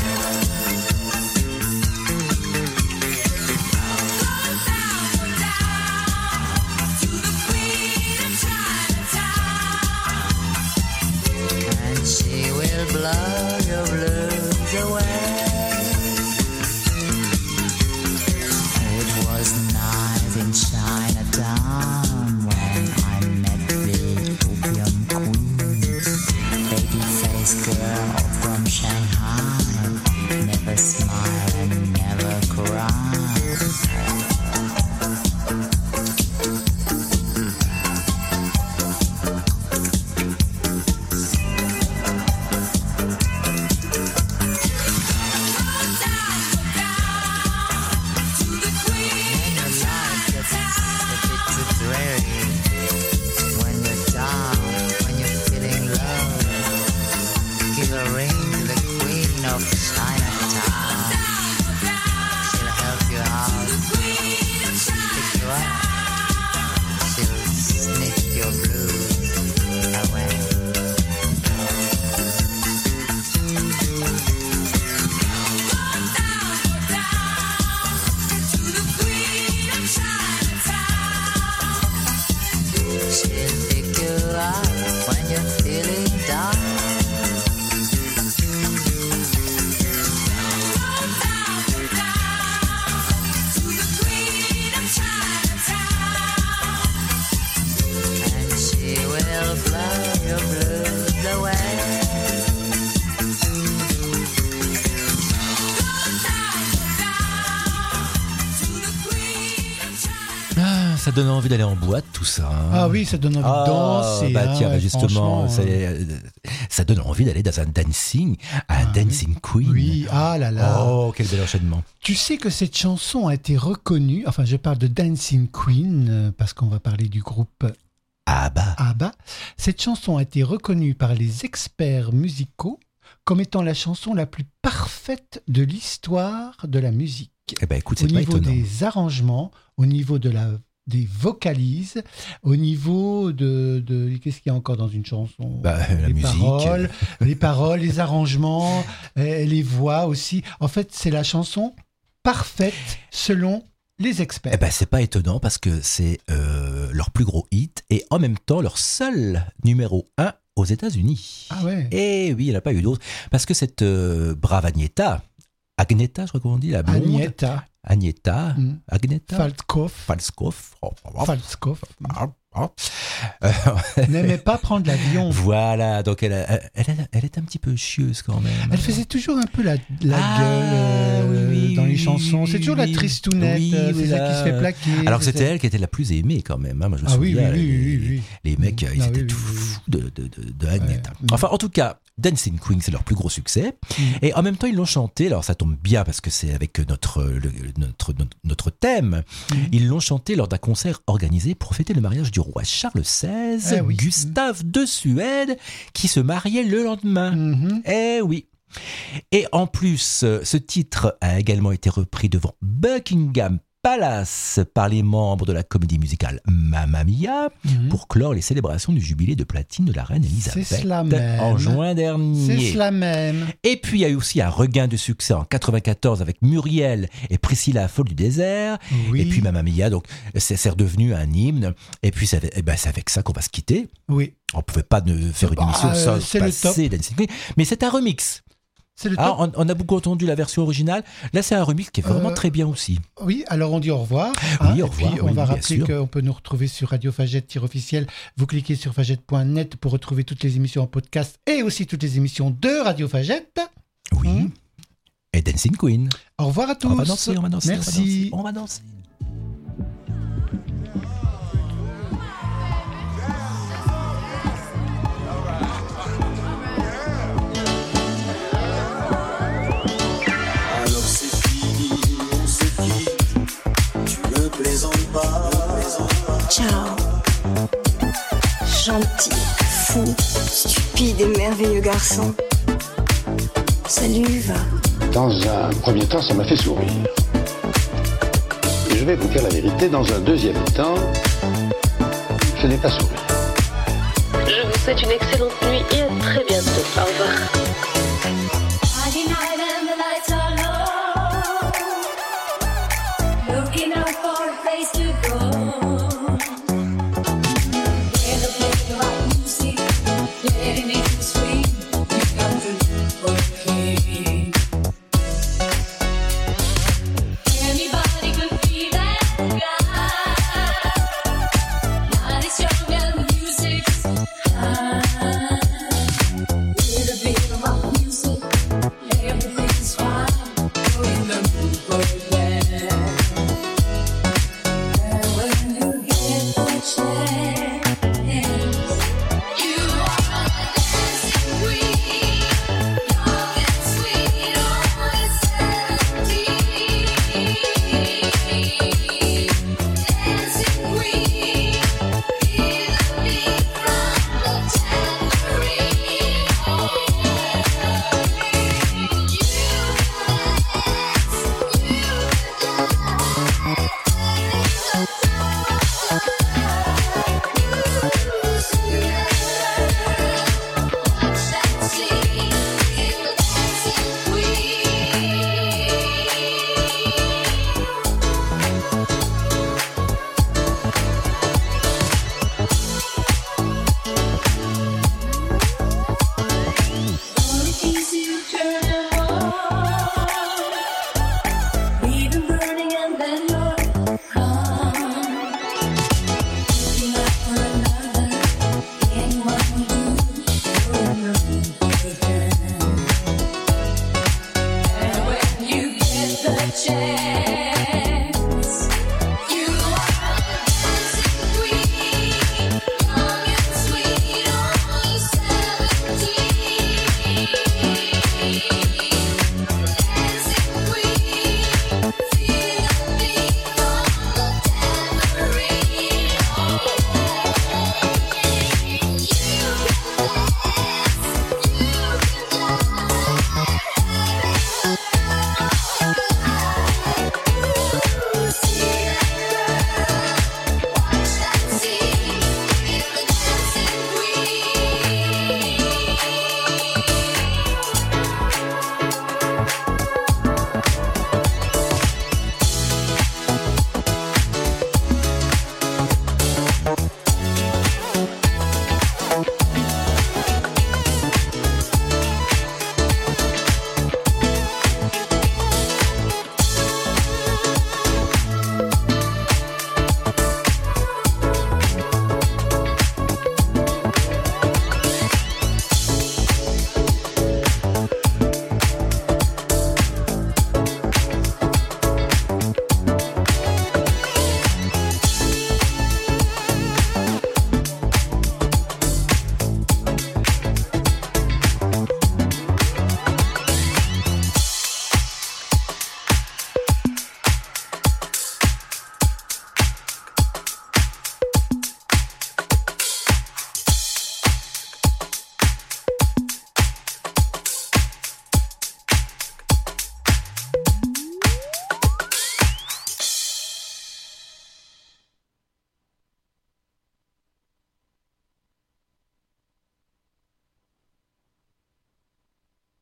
And she will blow your blues away. It was night in Chinatown when I met the opium queen, baby-faced girl from Shanghai, never smile and never cry. When your life gets a bit too dreary, when you're down, when you're feeling low, give a ring to the Queen of Chinatown. She'll help you out, pick you up, she'll sniff your blues away. She'll pick you up when you're feeling down. And she will blow your blues away. Ah, ça donne envie d'aller en boîte, tout ça. Hein. Ah oui, ça donne envie de danser. Bah tiens, hein, bah justement, franchement, ça donne envie d'aller dans un dancing queen. Oui, ah là là. Oh, quel bel enchaînement. Tu sais que cette chanson a été reconnue, enfin je parle de Dancing Queen, parce qu'on va parler du groupe ABBA. Cette chanson a été reconnue par les experts musicaux comme étant la chanson la plus parfaite de l'histoire de la musique. Eh ben écoute, Au c'est pas niveau étonnant. des arrangements, au niveau des vocalises, au niveau de qu'est-ce qu'il y a encore dans une chanson, la musique. les paroles, les arrangements, les voix aussi. En fait, c'est la chanson parfaite selon les experts. Eh ben c'est pas étonnant parce que c'est leur plus gros hit et en même temps leur seul numéro 1 aux États-Unis. Ah ouais. Et oui, il n'y en a pas eu d'autres parce que cette brave Agnetha, je crois qu'on dit la blonde. Agnetha. Agnetha. Falskov. N'aimait pas prendre l'avion. Voilà, donc elle est un petit peu chieuse quand même. Elle faisait toujours un peu la gueule dans les chansons. C'est toujours la tristounette, c'est ça qui se fait plaquer. Alors c'était elle qui était la plus aimée quand même. Moi je me souviens, les mecs, ils étaient tout fous de Agnès. Enfin, en tout cas, Dancing Queen, c'est leur plus gros succès. Et en même temps, ils l'ont chanté. Alors ça tombe bien parce que c'est avec notre thème. Ils l'ont chanté lors d'un concert organisé pour fêter le mariage du roi Charles XVI, Gustave de Suède, qui se mariait le lendemain. Eh oui. Et en plus, ce titre a également été repris devant Buckingham Palace par les membres de la comédie musicale Mamma Mia pour clore les célébrations du jubilé de platine de la reine Elisabeth en juin dernier. C'est cela même. Et puis il y a eu aussi un regain de succès en 94 avec Muriel et Priscilla folle du désert. Et puis Mamma Mia, donc c'est redevenu un hymne. Et puis c'est avec ça qu'on va se quitter. Oui. On pouvait pas faire une émission sans passer Dancing Queen, mais c'est un remix. On a beaucoup entendu la version originale. Là, c'est un remix qui est vraiment très bien aussi. Oui, alors on dit au revoir. Oui, au revoir. Puis on va rappeler qu'on peut nous retrouver sur Radio Fagette-officiel. Vous cliquez sur fagette.net pour retrouver toutes les émissions en podcast et aussi toutes les émissions de Radio Fagette. Oui. Et Dancing Queen. Au revoir à tous. On va danser. Merci. On va danser. Ciao. Gentil, fou, stupide et merveilleux garçon. Salut, va. Dans un premier temps, ça m'a fait sourire. Et je vais vous dire la vérité, dans un deuxième temps, je n'ai pas souri. Je vous souhaite une excellente nuit et à très bientôt. Au revoir.